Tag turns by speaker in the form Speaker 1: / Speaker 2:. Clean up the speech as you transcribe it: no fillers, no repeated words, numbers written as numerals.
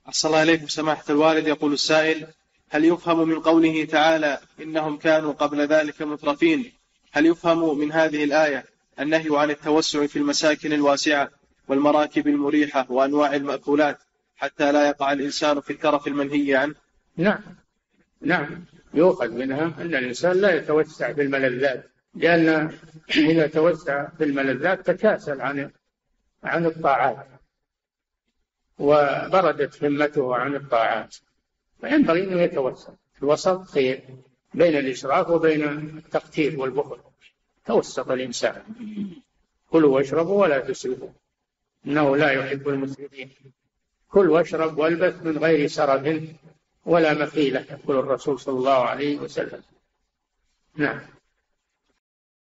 Speaker 1: أحسن الله إليكم سماحة الوالد. يقول السائل: هل يفهم من قوله تعالى إنهم كانوا قبل ذلك مترفين، هل يفهم من هذه الآية النهي عن التوسع في المساكن الواسعة والمراكب المريحة وأنواع المأكولات حتى لا يقع الإنسان في الترف المنهي عنه؟
Speaker 2: نعم، يؤخذ منها أن الإنسان لا يتوسع في الملذات، لأن إذا توسع في الملذات تكاسل عن الطاعات وبردت همته عن الطاعات، فينبغي أنه يتوسع في الوسط، خير بين الإسراف وبين التقتير والبخل. توسط الإنسان، كلوا واشربوا ولا تسرفوا إنه لا يحب المسرفين. كل واشرب والبث من غير سرف ولا مخيلة، يقول الرسول صلى الله عليه وسلم. نعم.